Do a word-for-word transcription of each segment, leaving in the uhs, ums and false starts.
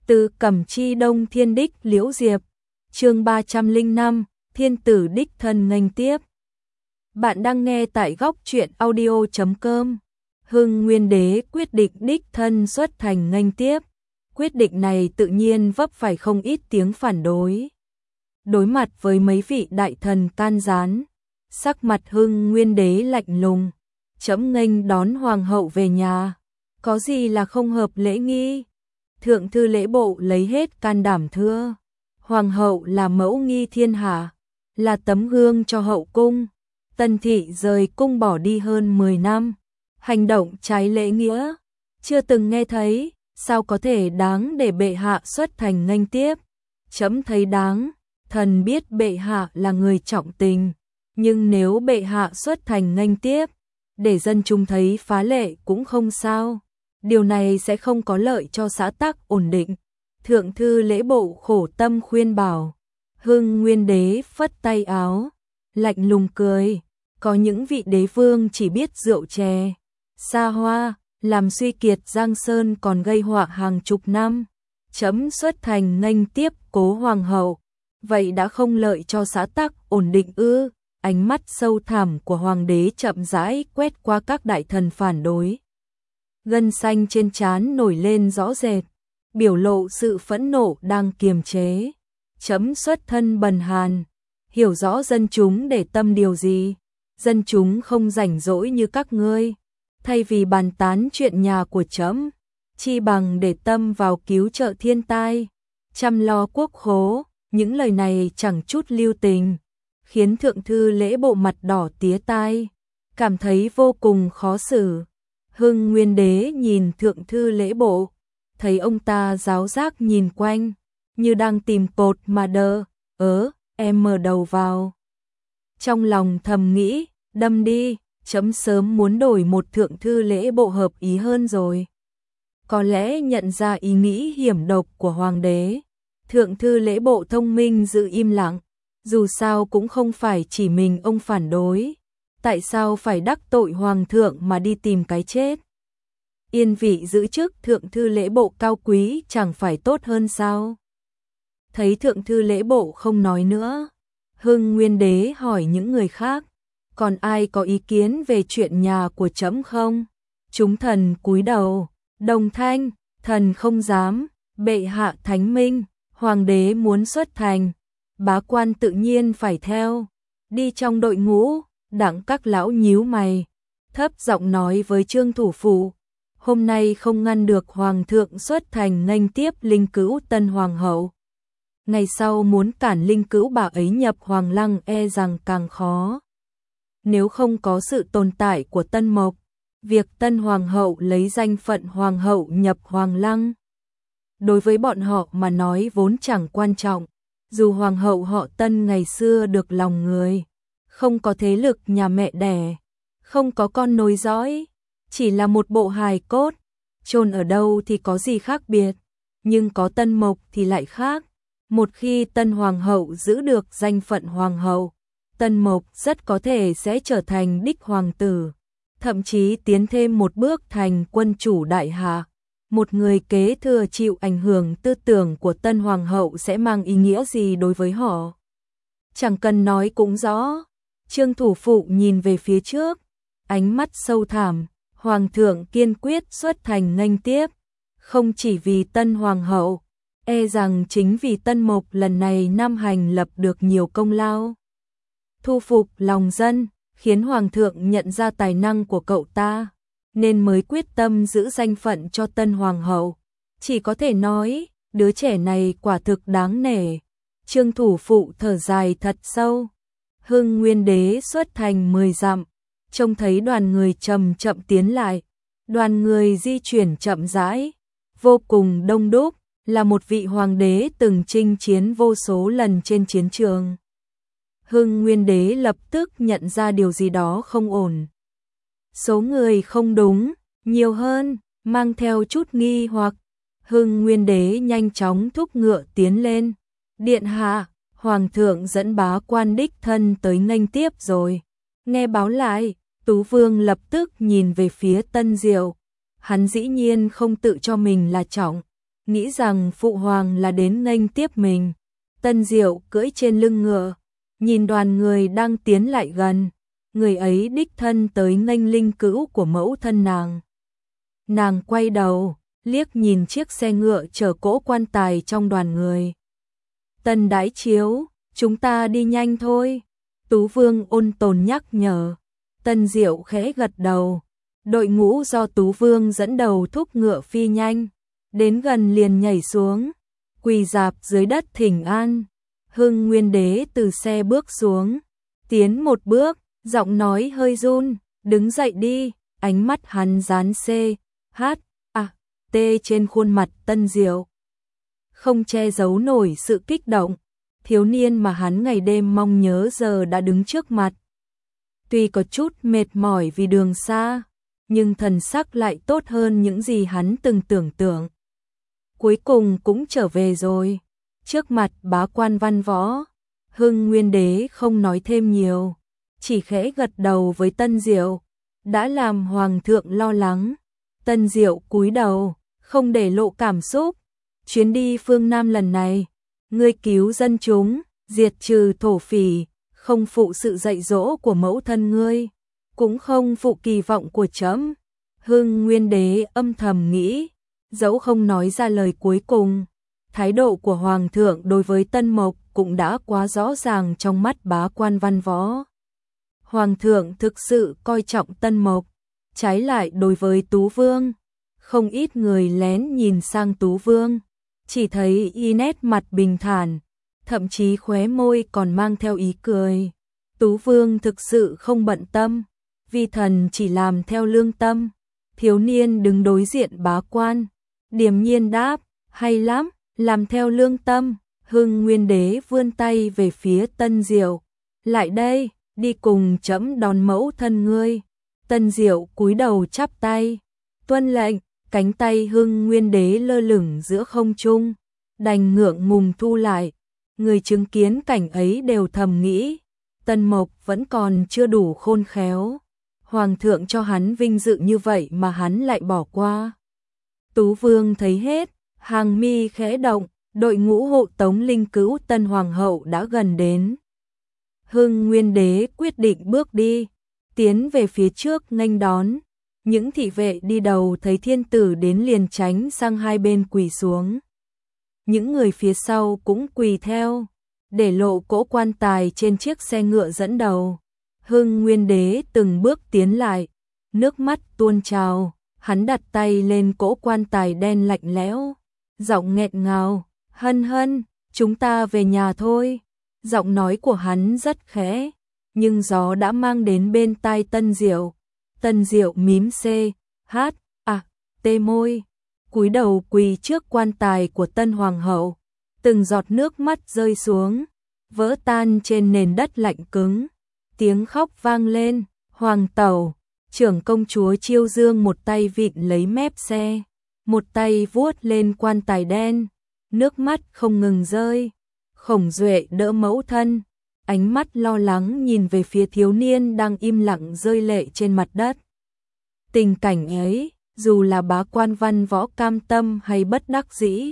Từ Cẩm Chi Đông Thiên Đích Liễu Diệp, chương ba trăm lẻ năm, Thiên tử đích thân nghênh tiếp. Bạn đang nghe tại góc truyện audio chấm com. Hưng Nguyên Đế quyết định đích thân xuất thành nghênh tiếp. Quyết định này tự nhiên vấp phải không ít tiếng phản đối. Đối mặt với mấy vị đại thần can gián, sắc mặt Hưng Nguyên Đế lạnh lùng, chấm nghênh đón hoàng hậu về nhà, có gì là không hợp lễ nghi. Thượng thư lễ bộ lấy hết can đảm thưa, hoàng hậu là mẫu nghi thiên hạ, là tấm gương cho hậu cung. Tần thị rời cung bỏ đi hơn mười năm, hành động trái lễ nghĩa, chưa từng nghe thấy, sao có thể đáng để bệ hạ xuất thành nghênh tiếp. Chấm thấy đáng, thần biết bệ hạ là người trọng tình, nhưng nếu bệ hạ xuất thành nghênh tiếp, để dân chúng thấy phá lệ cũng không sao. Điều này sẽ không có lợi cho xã tắc ổn định. Thượng thư lễ bộ khổ tâm khuyên bảo. Hưng Nguyên Đế phất tay áo, lạnh lùng cười. Có những vị đế vương chỉ biết rượu chè, xa hoa, làm suy kiệt Giang Sơn còn gây họa hàng chục năm. Chấm xuất thành nghênh tiếp cố hoàng hậu, vậy đã không lợi cho xã tắc ổn định ư? Ánh mắt sâu thẳm của hoàng đế chậm rãi quét qua các đại thần phản đối. Gân xanh trên trán nổi lên rõ rệt, biểu lộ sự phẫn nộ đang kiềm chế. Chấm xuất thân bần hàn, hiểu rõ dân chúng để tâm điều gì. Dân chúng không rảnh rỗi như các ngươi, thay vì bàn tán chuyện nhà của chấm, chi bằng để tâm vào cứu trợ thiên tai, chăm lo quốc khố. Những lời này chẳng chút lưu tình, khiến thượng thư lễ bộ mặt đỏ tía tai, cảm thấy vô cùng khó xử. Hưng Nguyên Đế nhìn thượng thư lễ bộ, thấy ông ta giáo giác nhìn quanh, như đang tìm cột mà đơ, ớ, em mở đầu vào. Trong lòng thầm nghĩ, đâm đi, chấm sớm muốn đổi một thượng thư lễ bộ hợp ý hơn rồi. Có lẽ nhận ra ý nghĩ hiểm độc của hoàng đế, thượng thư lễ bộ thông minh giữ im lặng, dù sao cũng không phải chỉ mình ông phản đối. Tại sao phải đắc tội hoàng thượng mà đi tìm cái chết? Yên vị giữ chức thượng thư lễ bộ cao quý chẳng phải tốt hơn sao? Thấy thượng thư lễ bộ không nói nữa, Hưng Nguyên Đế hỏi những người khác, còn ai có ý kiến về chuyện nhà của trẫm không? Chúng thần cúi đầu, đồng thanh, thần không dám, bệ hạ thánh minh, hoàng đế muốn xuất thành, bá quan tự nhiên phải theo. Đi trong đội ngũ, đặng các lão nhíu mày, thấp giọng nói với Trương thủ phủ, hôm nay không ngăn được hoàng thượng xuất thành nghênh tiếp linh cữu tân hoàng hậu, ngày sau muốn cản linh cữu bà ấy nhập hoàng lăng e rằng càng khó. Nếu không có sự tồn tại của Tân Mộc, việc tân hoàng hậu lấy danh phận hoàng hậu nhập hoàng lăng, đối với bọn họ mà nói vốn chẳng quan trọng. Dù hoàng hậu họ Tân ngày xưa được lòng người, không có thế lực nhà mẹ đẻ, không có con nối dõi, chỉ là một bộ hài cốt, chôn ở đâu thì có gì khác biệt, nhưng có Tân Mộc thì lại khác. Một khi tân hoàng hậu giữ được danh phận hoàng hậu, Tân Mộc rất có thể sẽ trở thành đích hoàng tử, thậm chí tiến thêm một bước thành quân chủ đại hạ. Một người kế thừa chịu ảnh hưởng tư tưởng của tân hoàng hậu sẽ mang ý nghĩa gì đối với họ? Chẳng cần nói cũng rõ. Trương thủ phụ nhìn về phía trước, ánh mắt sâu thẳm, hoàng thượng kiên quyết xuất thành nghênh tiếp, không chỉ vì tân hoàng hậu, e rằng chính vì Tân Mộc lần này nam hành lập được nhiều công lao, thu phục lòng dân, khiến hoàng thượng nhận ra tài năng của cậu ta, nên mới quyết tâm giữ danh phận cho tân hoàng hậu. Chỉ có thể nói, đứa trẻ này quả thực đáng nể. Trương thủ phụ thở dài thật sâu. Hưng Nguyên Đế xuất thành mười dặm, trông thấy đoàn người chậm chậm tiến lại. Đoàn người di chuyển chậm rãi, vô cùng đông đúc, là một vị hoàng đế từng chinh chiến vô số lần trên chiến trường. Hưng Nguyên Đế lập tức nhận ra điều gì đó không ổn. Số người không đúng, nhiều hơn, mang theo chút nghi hoặc. Hưng Nguyên Đế nhanh chóng thúc ngựa tiến lên. Điện hạ, hoàng thượng dẫn bá quan đích thân tới nghênh tiếp rồi. Nghe báo lại, Tú Vương lập tức nhìn về phía Tân Diệu. Hắn dĩ nhiên không tự cho mình là trọng. nghĩ rằng phụ hoàng là đến nghênh tiếp mình. Tân Diệu cưỡi trên lưng ngựa, nhìn đoàn người đang tiến lại gần, người ấy đích thân tới nghênh linh cữu của mẫu thân nàng. Nàng quay đầu, liếc nhìn chiếc xe ngựa chở cỗ quan tài trong đoàn người. Tân Đái Chiếu, chúng ta đi nhanh thôi, Tú Vương ôn tồn nhắc nhở. Tân Diệu khẽ gật đầu, đội ngũ do Tú Vương dẫn đầu thúc ngựa phi nhanh, đến gần liền nhảy xuống, quỳ rạp dưới đất thỉnh an. Hưng Nguyên Đế từ xe bước xuống, tiến một bước, giọng nói hơi run, đứng dậy đi, ánh mắt hắn dán C, H, A, T trên khuôn mặt Tân Diệu. Không che giấu nổi sự kích động, thiếu niên mà hắn ngày đêm mong nhớ giờ đã đứng trước mặt. Tuy có chút mệt mỏi vì đường xa, nhưng thần sắc lại tốt hơn những gì hắn từng tưởng tượng. Cuối cùng cũng trở về rồi. Trước mặt bá quan văn võ, Hưng Nguyên Đế không nói thêm nhiều, chỉ khẽ gật đầu với Tân Diệu, đã làm hoàng thượng lo lắng. Tân Diệu cúi đầu, không để lộ cảm xúc. Chuyến đi phương Nam lần này, ngươi cứu dân chúng, diệt trừ thổ phỉ, không phụ sự dạy dỗ của mẫu thân ngươi, cũng không phụ kỳ vọng của trẫm. Hưng Nguyên Đế âm thầm nghĩ, dẫu không nói ra lời cuối cùng, thái độ của hoàng thượng đối với Tân Mộc cũng đã quá rõ ràng trong mắt bá quan văn võ. Hoàng thượng thực sự coi trọng Tân Mộc, trái lại đối với Tú Vương, không ít người lén nhìn sang Tú Vương, chỉ thấy y nét mặt bình thản, thậm chí khóe môi còn mang theo ý cười. Tú Vương thực sự không bận tâm, vi thần chỉ làm theo lương tâm. Thiếu niên đứng đối diện bá quan, điềm nhiên đáp, hay lắm, làm theo lương tâm. Hưng Nguyên Đế vươn tay về phía Tân Diệu, lại đây, đi cùng trẫm đón mẫu thân ngươi. Tân Diệu cúi đầu chắp tay, tuân lệnh. Cánh tay Hưng Nguyên Đế lơ lửng giữa không trung, đành ngượng ngùng thu lại. Người chứng kiến cảnh ấy đều thầm nghĩ, Tân Mộc vẫn còn chưa đủ khôn khéo. Hoàng thượng cho hắn vinh dự như vậy mà hắn lại bỏ qua. Tú Vương thấy hết, hàng mi khẽ động, đội ngũ hộ tống linh cữu Tân Hoàng hậu đã gần đến. Hưng Nguyên Đế quyết định bước đi, tiến về phía trước nghênh đón. Những thị vệ đi đầu thấy thiên tử đến liền tránh sang hai bên quỳ xuống. Những người phía sau cũng quỳ theo, để lộ cỗ quan tài trên chiếc xe ngựa dẫn đầu. Hưng Nguyên Đế từng bước tiến lại, nước mắt tuôn trào, hắn đặt tay lên cỗ quan tài đen lạnh lẽo, giọng nghẹn ngào, hân hân, chúng ta về nhà thôi. Giọng nói của hắn rất khẽ, nhưng gió đã mang đến bên tai Tân Diệu. Tân Diệu mím C, H, A, T môi, cúi đầu quỳ trước quan tài của Tân Hoàng hậu, từng giọt nước mắt rơi xuống, vỡ tan trên nền đất lạnh cứng. Tiếng khóc vang lên, hoàng tẩu, trưởng công chúa Chiêu Dương một tay vịn lấy mép xe, một tay vuốt lên quan tài đen, nước mắt không ngừng rơi. Khổng Duệ đỡ mẫu thân, ánh mắt lo lắng nhìn về phía thiếu niên đang im lặng rơi lệ trên mặt đất. Tình cảnh ấy, dù là bá quan văn võ cam tâm hay bất đắc dĩ,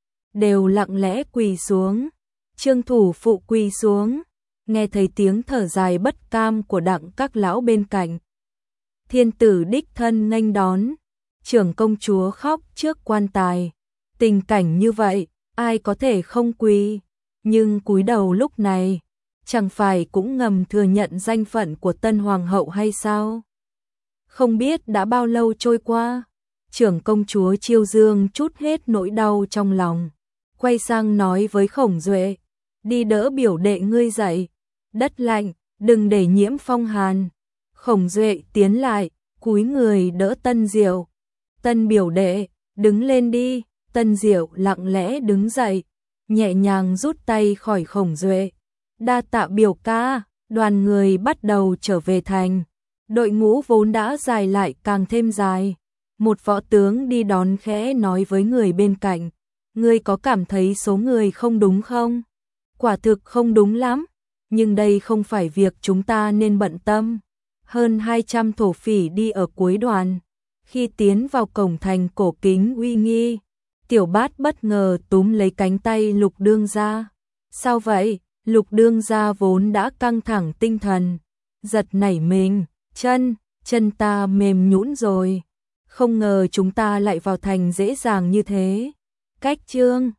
đều lặng lẽ quỳ xuống. Trương thủ phụ quỳ xuống, nghe thấy tiếng thở dài bất cam của đặng các lão bên cạnh. Thiên tử đích thân nghênh đón, trưởng công chúa khóc trước quan tài. Tình cảnh như vậy, ai có thể không quỳ, nhưng cúi đầu lúc này, chẳng phải cũng ngầm thừa nhận danh phận của Tân Hoàng hậu hay sao? Không biết đã bao lâu trôi qua, trưởng công chúa Chiêu Dương trút hết nỗi đau trong lòng, quay sang nói với Khổng Duệ, đi đỡ biểu đệ ngươi dậy, đất lạnh, đừng để nhiễm phong hàn. Khổng Duệ tiến lại, cúi người đỡ Tân Diệu. Tân biểu đệ, đứng lên đi. Tân Diệu lặng lẽ đứng dậy, nhẹ nhàng rút tay khỏi Khổng Duệ. Đa tạ biểu ca. Đoàn người bắt đầu trở về thành. Đội ngũ vốn đã dài lại càng thêm dài. Một võ tướng đi đón khẽ nói với người bên cạnh, ngươi có cảm thấy số người không đúng không? Quả thực không đúng lắm, nhưng đây không phải việc chúng ta nên bận tâm. Hơn hai trăm thổ phỉ đi ở cuối đoàn, khi tiến vào cổng thành cổ kính uy nghi, Tiểu Bát bất ngờ túm lấy cánh tay Lục Đương gia. Sao vậy? Lục Đương gia vốn đã căng thẳng tinh thần, giật nảy mình, chân, chân ta mềm nhũn rồi. Không ngờ chúng ta lại vào thành dễ dàng như thế. Cách chương